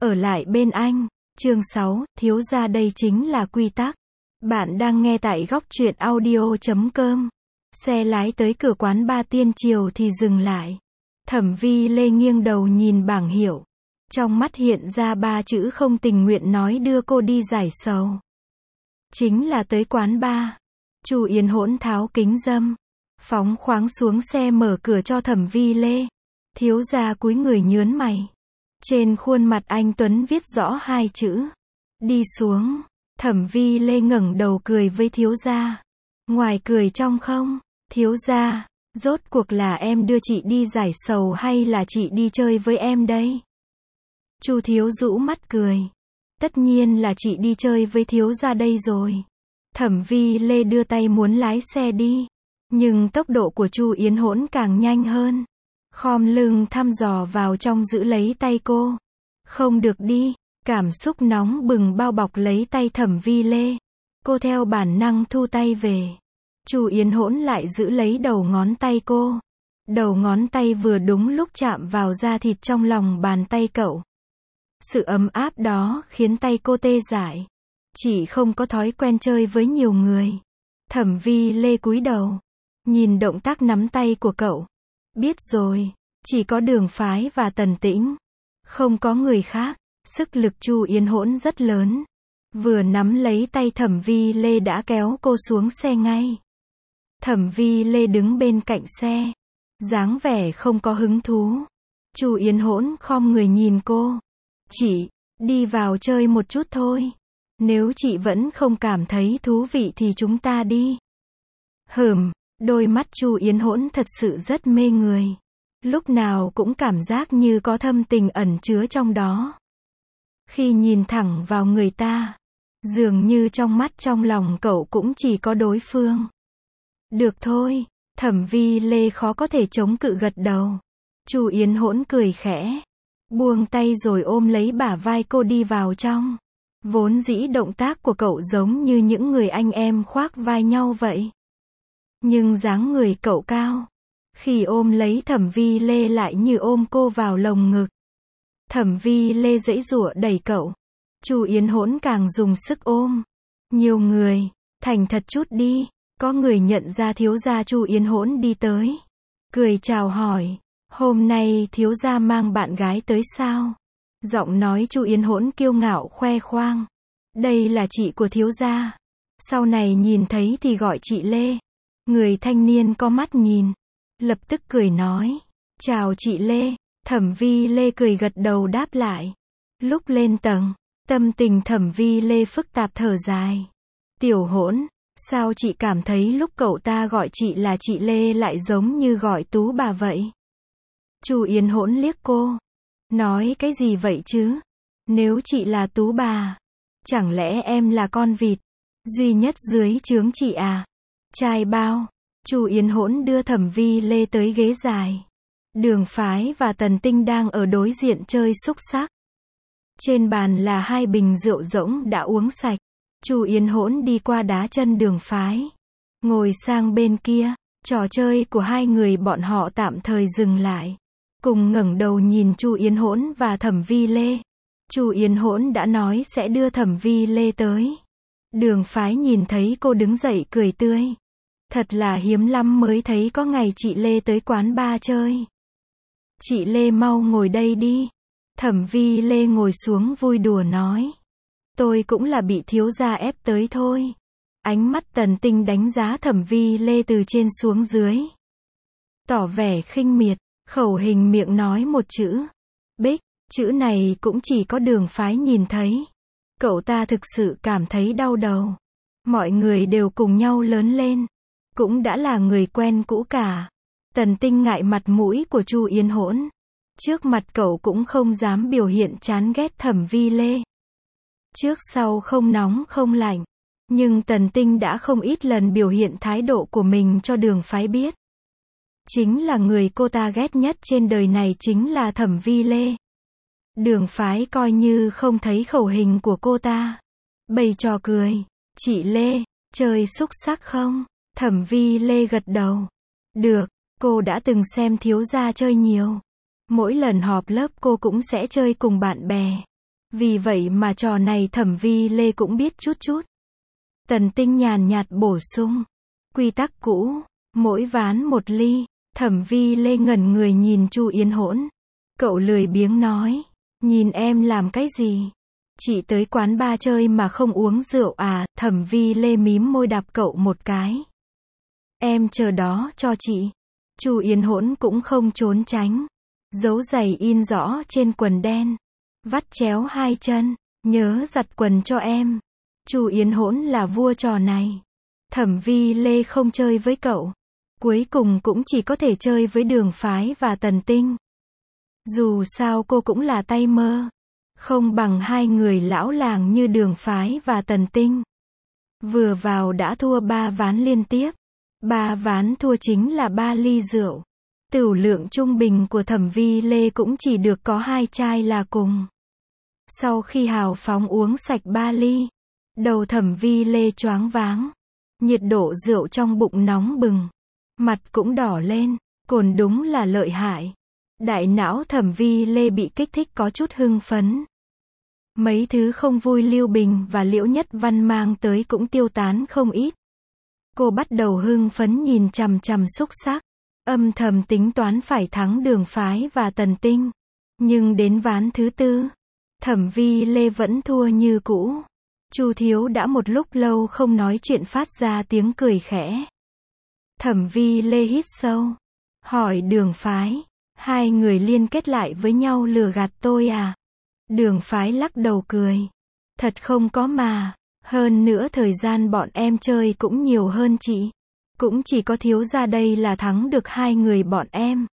ở lại bên anh. Chương 6, thiếu gia đây chính là quy tắc. Bạn đang nghe tại góc truyện audio.com. Xe lái tới cửa quán ba Tiên Triều thì dừng lại. Thẩm Vi Lê nghiêng đầu nhìn bảng hiệu. Trong mắt hiện ra ba chữ không tình nguyện nói đưa cô đi giải sầu. Chính là tới quán ba. Chu Yến Hỗn tháo kính râm, phóng khoáng xuống xe mở cửa cho Thẩm Vi Lê. Thiếu gia cúi người nhớn mày. Trên khuôn mặt anh tuấn viết rõ hai chữ. Đi xuống. Thẩm Vi Lê ngẩng đầu cười với thiếu gia. Ngoài cười trong không. Thiếu gia, rốt cuộc là em đưa chị đi giải sầu hay là chị đi chơi với em đây? Chu thiếu rũ mắt cười. Tất nhiên là chị đi chơi với thiếu gia đây rồi. Thẩm Vi Lê đưa tay muốn lái xe đi. Nhưng tốc độ của Chu Yến Hỗn càng nhanh hơn. Khom lưng thăm dò vào trong giữ lấy tay cô. Không được đi. Cảm xúc nóng bừng bao bọc lấy tay Thẩm Vi Lê. Cô theo bản năng thu tay về. Chu Yến Hỗn lại giữ lấy đầu ngón tay cô. Đầu ngón tay vừa đúng lúc chạm vào da thịt trong lòng bàn tay cậu. Sự ấm áp đó khiến tay cô tê dại. Chị không có thói quen chơi với nhiều người. Thẩm Vi Lê cúi đầu. Nhìn động tác nắm tay của cậu. Biết rồi, chỉ có Đường Phái và Tần Tĩnh. Không có người khác. Sức lực Chu Yến Hỗn rất lớn. Vừa nắm lấy tay Thẩm Vi Lê đã kéo cô xuống xe ngay. Thẩm Vi Lê đứng bên cạnh xe. Dáng vẻ không có hứng thú. Chu Yến Hỗn khom người nhìn cô. Chị, đi vào chơi một chút thôi. Nếu chị vẫn không cảm thấy thú vị thì chúng ta đi. Đôi mắt Chu Yến Hỗn thật sự rất mê người. Lúc nào cũng cảm giác như có thâm tình ẩn chứa trong đó. Khi nhìn thẳng vào người ta, dường như trong mắt trong lòng cậu cũng chỉ có đối phương. Được thôi, Thẩm Vi Lê khó có thể chống cự gật đầu. Chu Yến Hỗn cười khẽ, buông tay rồi ôm lấy bả vai cô đi vào trong. Vốn dĩ động tác của cậu giống như những người anh em khoác vai nhau vậy. Nhưng dáng người cậu cao. Khi ôm lấy Thẩm Vi Lê lại như ôm cô vào lồng ngực. Thẩm Vi Lê giãy giụa đẩy cậu. Chu Yến Hỗn càng dùng sức ôm. Nhiều người, thành thật chút đi. Có người nhận ra thiếu gia Chu Yến Hỗn đi tới. Cười chào hỏi. Hôm nay thiếu gia mang bạn gái tới sao? Giọng nói Chu Yến Hỗn kiêu ngạo khoe khoang. Đây là chị của thiếu gia. Sau này nhìn thấy thì gọi chị Lê. Người thanh niên có mắt nhìn. Lập tức cười nói. Chào chị Lê. Thẩm Vi Lê cười gật đầu đáp lại. Lúc lên tầng, tâm tình Thẩm Vi Lê phức tạp thở dài. Tiểu Hỗn, sao chị cảm thấy lúc cậu ta gọi chị là chị Lê lại giống như gọi tú bà vậy? Chu Yến Hỗn liếc cô. Nói cái gì vậy chứ? Nếu chị là tú bà, chẳng lẽ em là con vịt duy nhất dưới trướng chị à? Trai bao. Chu Yến Hỗn đưa Thẩm Vi Lê tới ghế dài. Đường Phái và Tần Tinh đang ở đối diện chơi xúc xắc. Trên bàn là hai bình rượu rỗng đã uống sạch. Chu Yến Hỗn đi qua đá chân Đường Phái. Ngồi sang bên kia. Trò chơi của hai người bọn họ tạm thời dừng lại. Cùng ngẩng đầu nhìn Chu Yến Hỗn và Thẩm Vi Lê. Chu Yến Hỗn đã nói sẽ đưa Thẩm Vi Lê tới. Đường Phái nhìn thấy cô đứng dậy cười tươi. Thật là hiếm lắm mới thấy có ngày chị Lê tới quán ba chơi. Chị Lê mau ngồi đây đi. Thẩm Vi Lê ngồi xuống vui đùa nói. Tôi cũng là bị thiếu gia ép tới thôi. Ánh mắt Tần Tinh đánh giá Thẩm Vi Lê từ trên xuống dưới. Tỏ vẻ khinh miệt, khẩu hình miệng nói một chữ. Bích, chữ này cũng chỉ có Đường Phái nhìn thấy. Cậu ta thực sự cảm thấy đau đầu. Mọi người đều cùng nhau lớn lên. Cũng đã là người quen cũ cả. Tần Tinh ngại mặt mũi của Chu Yến Hỗn. Trước mặt cậu cũng không dám biểu hiện chán ghét Thẩm Vi Lê. Trước sau không nóng không lạnh. Nhưng Tần Tinh đã không ít lần biểu hiện thái độ của mình cho Đường Phái biết. Chính là người cô ta ghét nhất trên đời này chính là Thẩm Vi Lê. Đường Phái coi như không thấy khẩu hình của cô ta. Bày trò cười. Chị Lê, chơi xúc xắc không? Thẩm Vi Lê gật đầu. Được, cô đã từng xem thiếu gia chơi nhiều. Mỗi lần họp lớp cô cũng sẽ chơi cùng bạn bè. Vì vậy mà trò này Thẩm Vi Lê cũng biết chút chút. Tần Tinh nhàn nhạt bổ sung. Quy tắc cũ, mỗi ván một ly. Thẩm Vi Lê ngẩn người nhìn Chu Yến Hỗn. Cậu lười biếng nói. Nhìn em làm cái gì? Chị tới quán bar chơi mà không uống rượu à? Thẩm Vi Lê mím môi đạp cậu một cái. Em chờ đó cho chị. Chu Yến Hỗn cũng không trốn tránh. Dấu giày in rõ trên quần đen. Vắt chéo hai chân. Nhớ giặt quần cho em. Chu Yến Hỗn là vua trò này. Thẩm Vi Lê không chơi với cậu. Cuối cùng cũng chỉ có thể chơi với Đường Phái và Tần Tinh. Dù sao cô cũng là tay mơ. Không bằng hai người lão làng như Đường Phái và Tần Tinh. Vừa vào đã thua 3 ván liên tiếp. 3 ván thua chính là 3 ly rượu. Tửu lượng trung bình của Thẩm Vi Lê cũng chỉ được có 2 chai là cùng. Sau khi hào phóng uống sạch 3 ly, đầu Thẩm Vi Lê choáng váng. Nhiệt độ rượu trong bụng nóng bừng. Mặt cũng đỏ lên. Cồn đúng là lợi hại. Đại não Thẩm Vi Lê bị kích thích có chút hưng phấn. Mấy thứ không vui Lưu Bình và Liễu Nhất Văn mang tới cũng tiêu tán không ít. Cô bắt đầu hưng phấn nhìn chằm chằm xúc xắc. Âm thầm tính toán phải thắng Đường Phái và Tần Tinh. Nhưng đến ván thứ 4, Thẩm Vi Lê vẫn thua như cũ. Chu Thiếu đã một lúc lâu không nói chuyện phát ra tiếng cười khẽ. Thẩm Vi Lê hít sâu. Hỏi Đường Phái. Hai người liên kết lại với nhau lừa gạt tôi à? Đường Phái lắc đầu cười. Thật không có mà. Hơn nữa thời gian bọn em chơi cũng nhiều hơn chị. Cũng chỉ có Thiếu gia đây là thắng được hai người bọn em.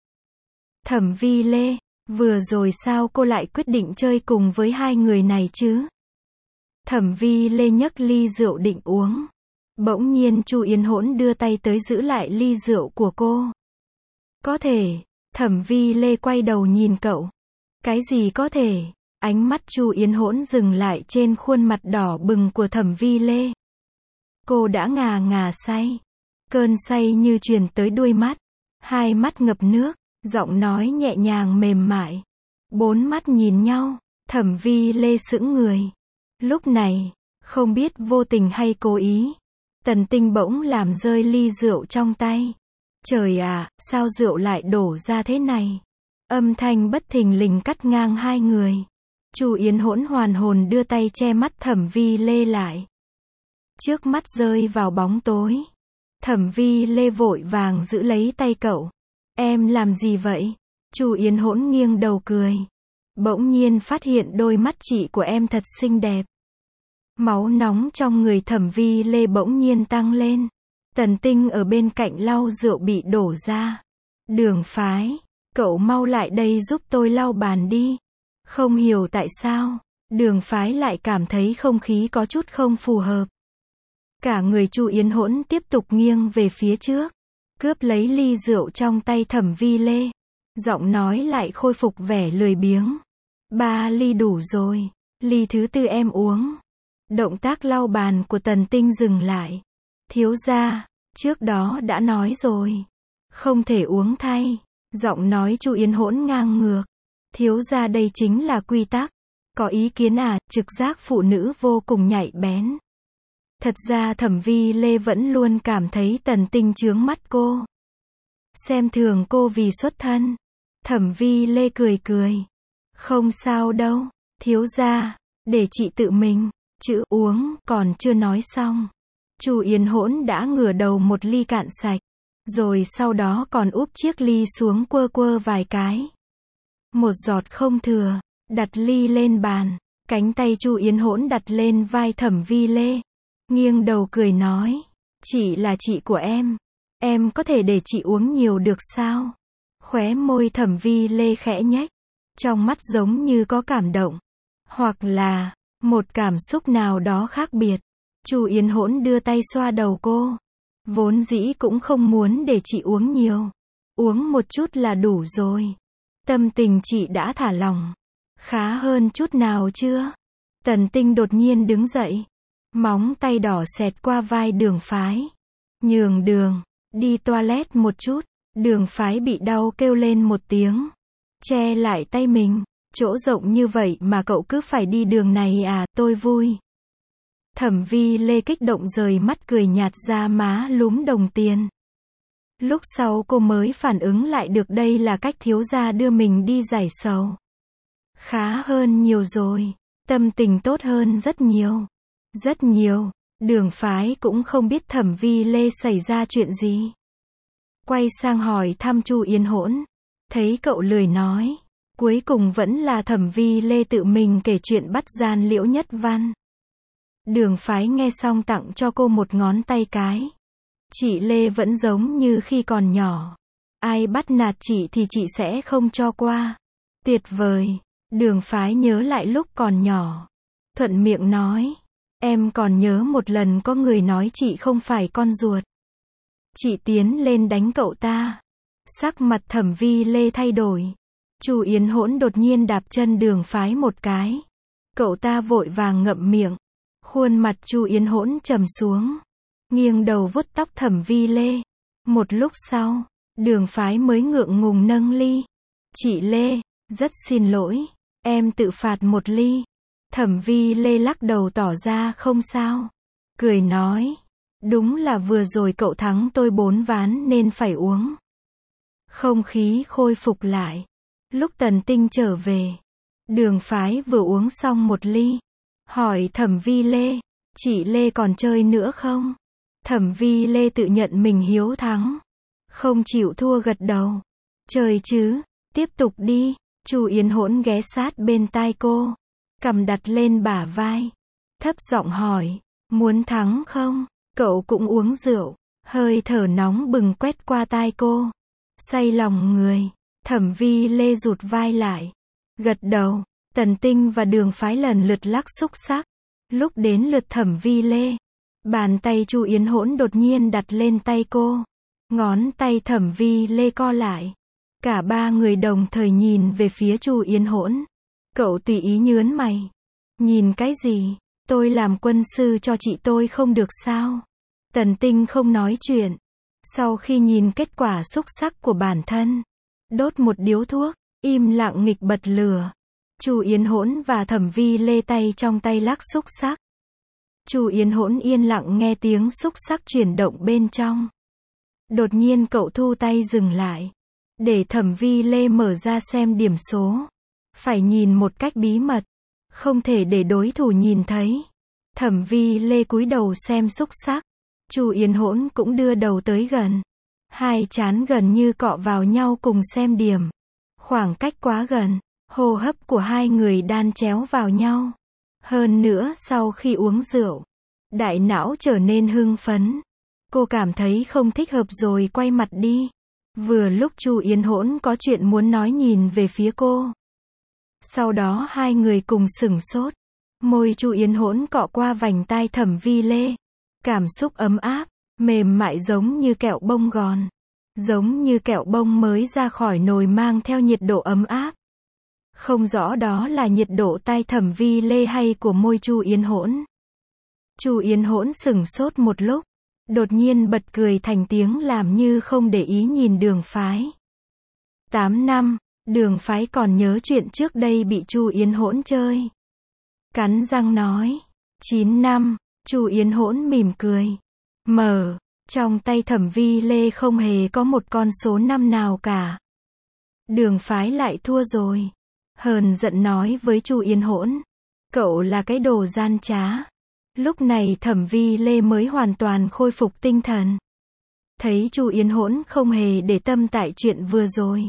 Thẩm Vi Lê. Vừa rồi sao cô lại quyết định chơi cùng với hai người này chứ? Thẩm Vi Lê nhấc ly rượu định uống. Bỗng nhiên Chu Yến Hỗn đưa tay tới giữ lại ly rượu của cô. Có thể. Thẩm Vi Lê quay đầu nhìn cậu. Cái gì có thể? Ánh mắt Chu Yến Hỗn dừng lại trên khuôn mặt đỏ bừng của Thẩm Vi Lê. Cô đã ngà ngà say. Cơn say như truyền tới đuôi mắt. Hai mắt ngập nước. Giọng nói nhẹ nhàng mềm mại. 4 mắt nhìn nhau. Thẩm Vi Lê sững người. Lúc này, không biết vô tình hay cố ý, Tần Tinh bỗng làm rơi ly rượu trong tay. Trời ạ, sao rượu lại đổ ra thế này? Âm thanh bất thình lình cắt ngang hai người. Chu Yến Hỗn hoàn hồn đưa tay che mắt Thẩm Vi Lê lại. Trước mắt rơi vào bóng tối. Thẩm Vi Lê vội vàng giữ lấy tay cậu. Em làm gì vậy? Chu Yến Hỗn nghiêng đầu cười. Bỗng nhiên phát hiện đôi mắt chị của em thật xinh đẹp. Máu nóng trong người Thẩm Vi Lê bỗng nhiên tăng lên. Tần Tinh ở bên cạnh lau rượu bị đổ ra. Đường Phái, cậu mau lại đây giúp tôi lau bàn đi. Không hiểu tại sao, Đường Phái lại cảm thấy không khí có chút không phù hợp. Cả người Chu Yến Hỗn tiếp tục nghiêng về phía trước, cướp lấy ly rượu trong tay Thẩm Vi Lê. Giọng nói lại khôi phục vẻ lười biếng. 3 ly đủ rồi, ly thứ 4 em uống. Động tác lau bàn của Tần Tinh dừng lại. Thiếu gia, trước đó đã nói rồi. Không thể uống thay. Giọng nói Chu Yến Hỗn ngang ngược. Thiếu gia đây chính là quy tắc. Có ý kiến à? Trực giác phụ nữ vô cùng nhạy bén. Thật ra Thẩm Vi Lê vẫn luôn cảm thấy Tần Tinh chướng mắt cô. Xem thường cô vì xuất thân. Thẩm Vi Lê cười cười. Không sao đâu, thiếu gia, để chị tự mình. Chữ uống còn chưa nói xong. Chu Yến Hỗn đã ngửa đầu một ly cạn sạch. Rồi sau đó còn úp chiếc ly xuống quơ quơ vài cái. Một giọt không thừa. Đặt ly lên bàn. Cánh tay Chu Yến Hỗn đặt lên vai Thẩm Vi Lê. Nghiêng đầu cười nói. Chị là chị của em. Em có thể để chị uống nhiều được sao? Khóe môi Thẩm Vi Lê khẽ nhếch. Trong mắt giống như có cảm động. Hoặc là một cảm xúc nào đó khác biệt. Chu Yến Hỗn đưa tay xoa đầu cô. Vốn dĩ cũng không muốn để chị uống nhiều. Uống một chút là đủ rồi. Tâm tình chị đã thả lỏng. Khá hơn chút nào chưa? Tần Tinh đột nhiên đứng dậy. Móng tay đỏ xẹt qua vai Đường Phái. Nhường đường, đi toilet một chút. Đường Phái bị đau kêu lên một tiếng. Che lại tay mình. Chỗ rộng như vậy mà cậu cứ phải đi đường này à, tôi vui. Thẩm Vi Lê kích động rời mắt cười nhạt ra má lúm đồng tiền. Lúc sau cô mới phản ứng lại được đây là cách thiếu gia đưa mình đi giải sầu. Khá hơn nhiều rồi. Tâm tình tốt hơn rất nhiều. Rất nhiều. Đường Phái cũng không biết Thẩm Vi Lê xảy ra chuyện gì. Quay sang hỏi thăm Chu Yến Hỗn. Thấy cậu lười nói. Cuối cùng vẫn là Thẩm Vi Lê tự mình kể chuyện bắt gian Liễu Nhất Văn. Đường Phái nghe xong tặng cho cô một ngón tay cái. Chị Lê vẫn giống như khi còn nhỏ. Ai bắt nạt chị thì chị sẽ không cho qua. Tuyệt vời. Đường Phái nhớ lại lúc còn nhỏ. Thuận miệng nói. Em còn nhớ một lần có người nói chị không phải con ruột. Chị tiến lên đánh cậu ta. Sắc mặt Thẩm Vi Lê thay đổi. Chu Yến Hỗn đột nhiên đạp chân Đường Phái một cái. Cậu ta vội vàng ngậm miệng. Khuôn mặt Chu Yến Hỗn trầm xuống. Nghiêng đầu vuốt tóc Thẩm Vi Lê. Một lúc sau, Đường Phái mới ngượng ngùng nâng ly. Chị Lê, rất xin lỗi, em tự phạt một ly. Thẩm Vi Lê lắc đầu tỏ ra không sao. Cười nói, đúng là vừa rồi cậu thắng tôi 4 ván nên phải uống. Không khí khôi phục lại. Lúc Tần Tinh trở về, Đường Phái vừa uống xong một ly. Hỏi Thẩm Vi Lê, chị Lê còn chơi nữa không? Thẩm Vi Lê tự nhận mình hiếu thắng. Không chịu thua gật đầu. Chơi chứ, tiếp tục đi. Chu Yến Hỗn ghé sát bên tai cô. Cằm đặt lên bả vai. Thấp giọng hỏi, muốn thắng không? Cậu cũng uống rượu. Hơi thở nóng bừng quét qua tai cô. Say lòng người. Thẩm Vi Lê rụt vai lại. Gật đầu. Tần Tinh và Đường Phái lần lượt lắc xúc xắc. Lúc đến lượt Thẩm Vi Lê, bàn tay Chu Yến Hỗn đột nhiên đặt lên tay cô. Ngón tay Thẩm Vi Lê co lại. Cả ba người đồng thời nhìn về phía Chu Yến Hỗn. Cậu tùy ý nhớn mày. Nhìn cái gì? Tôi làm quân sư cho chị tôi không được sao? Tần Tinh không nói chuyện. Sau khi nhìn kết quả xúc xắc của bản thân, đốt một điếu thuốc, im lặng nghịch bật lửa. Chu Yến Hỗn và Thẩm Vi Lê tay trong tay lắc xúc xắc. Chu Yến Hỗn yên lặng nghe tiếng xúc xắc chuyển động bên trong. Đột nhiên cậu thu tay dừng lại. Để Thẩm Vi Lê mở ra xem điểm số. Phải nhìn một cách bí mật. Không thể để đối thủ nhìn thấy. Thẩm Vi Lê cúi đầu xem xúc xắc. Chu Yến Hỗn cũng đưa đầu tới gần. Hai trán gần như cọ vào nhau cùng xem điểm. Khoảng cách quá gần. Hô hấp của hai người đan chéo vào nhau. Hơn nữa sau khi uống rượu, đại não trở nên hưng phấn. Cô cảm thấy không thích hợp rồi quay mặt đi. Vừa lúc Chu Yến Hỗn có chuyện muốn nói nhìn về phía cô. Sau đó hai người cùng sửng sốt. Môi Chu Yến Hỗn cọ qua vành tai Thẩm Vi Lê. Cảm xúc ấm áp, mềm mại giống như kẹo bông gòn. Giống như kẹo bông mới ra khỏi nồi mang theo nhiệt độ ấm áp. Không rõ đó là nhiệt độ tai Thẩm Vi Lê hay của môi Chu Yến Hỗn. Chu Yến Hỗn sửng sốt một lúc. Đột nhiên bật cười thành tiếng làm như không để ý nhìn Đường Phái. 8 năm, Đường Phái còn nhớ chuyện trước đây bị Chu Yến Hỗn chơi. Cắn răng nói. 9 năm, Chu Yến Hỗn mỉm cười. Trong tay Thẩm Vi Lê không hề có một con số 5 nào cả. Đường Phái lại thua rồi. Hờn giận nói với Chu Yến Hỗn. Cậu là cái đồ gian trá. Lúc này Thẩm Vi Lê mới hoàn toàn khôi phục tinh thần. Thấy Chu Yến Hỗn không hề để tâm tại chuyện vừa rồi.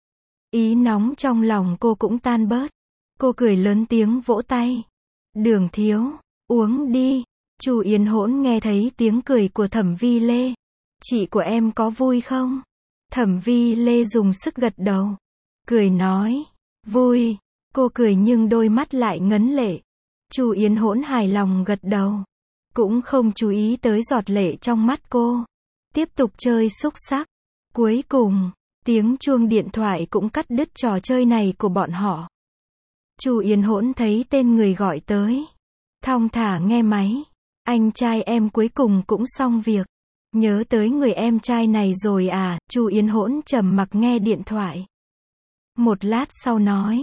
Ý nóng trong lòng cô cũng tan bớt. Cô cười lớn tiếng vỗ tay. Đường thiếu, uống đi. Chu Yến Hỗn nghe thấy tiếng cười của Thẩm Vi Lê. Chị của em có vui không? Thẩm Vi Lê dùng sức gật đầu. Cười nói. Vui. Cô cười nhưng đôi mắt lại ngấn lệ. Chu Yến Hỗn hài lòng gật đầu. Cũng không chú ý tới giọt lệ trong mắt cô. Tiếp tục chơi xúc xắc. Cuối cùng, tiếng chuông điện thoại cũng cắt đứt trò chơi này của bọn họ. Chu Yến Hỗn thấy tên người gọi tới. Thong thả nghe máy. Anh trai em cuối cùng cũng xong việc. Nhớ tới người em trai này rồi à? Chu Yến Hỗn trầm mặc nghe điện thoại. Một lát sau nói.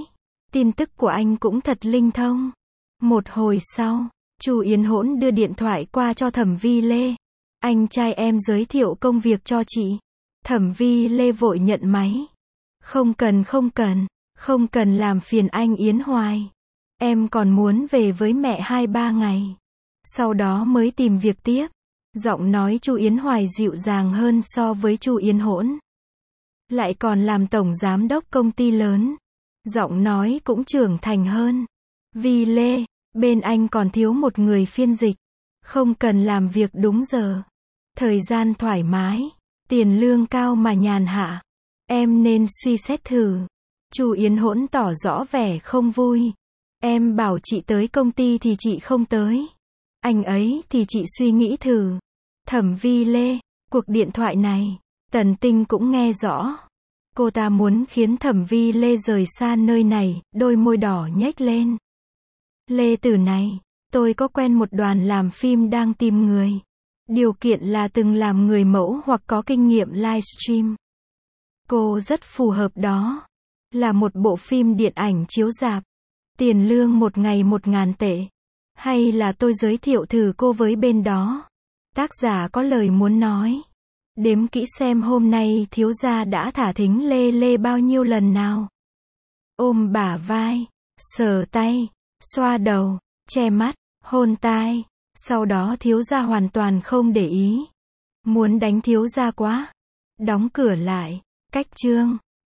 Tin tức của anh cũng thật linh thông. Một hồi sau, Chu Yến Hỗn đưa điện thoại qua cho Thẩm Vi Lê. Anh trai em giới thiệu công việc cho chị. Thẩm Vi Lê vội nhận máy. Không cần làm phiền anh Yến hoài. Em còn muốn về với mẹ 2-3 ngày. Sau đó mới tìm việc tiếp. Giọng nói Chu Yến Hoài dịu dàng hơn so với Chu Yến Hỗn. Lại còn làm tổng giám đốc công ty lớn. Giọng nói cũng trưởng thành hơn. Vi Lê, bên anh còn thiếu một người phiên dịch. Không cần làm việc đúng giờ. Thời gian thoải mái. Tiền lương cao mà nhàn hạ. Em nên suy xét thử. Chu Yến Hỗn tỏ rõ vẻ không vui. Em bảo chị tới công ty thì chị không tới. Anh ấy thì chị suy nghĩ thử. Thẩm Vi Lê, cuộc điện thoại này, Tần Tinh cũng nghe rõ. Cô ta muốn khiến Thẩm Vi Lê rời xa nơi này, đôi môi đỏ nhếch lên. Lê Tử này, tôi có quen một đoàn làm phim đang tìm người. Điều kiện là từng làm người mẫu hoặc có kinh nghiệm livestream. Cô rất phù hợp đó. Là một bộ phim điện ảnh chiếu rạp. Tiền lương một ngày 1.000 tệ. Hay là tôi giới thiệu thử cô với bên đó. Tác giả có lời muốn nói. Đếm kỹ xem hôm nay thiếu gia đã thả thính Lê Lê bao nhiêu lần nào. Ôm bả vai, sờ tay, xoa đầu, che mắt, hôn tai. Sau đó thiếu gia hoàn toàn không để ý. Muốn đánh thiếu gia quá. Đóng cửa lại. Cách chương.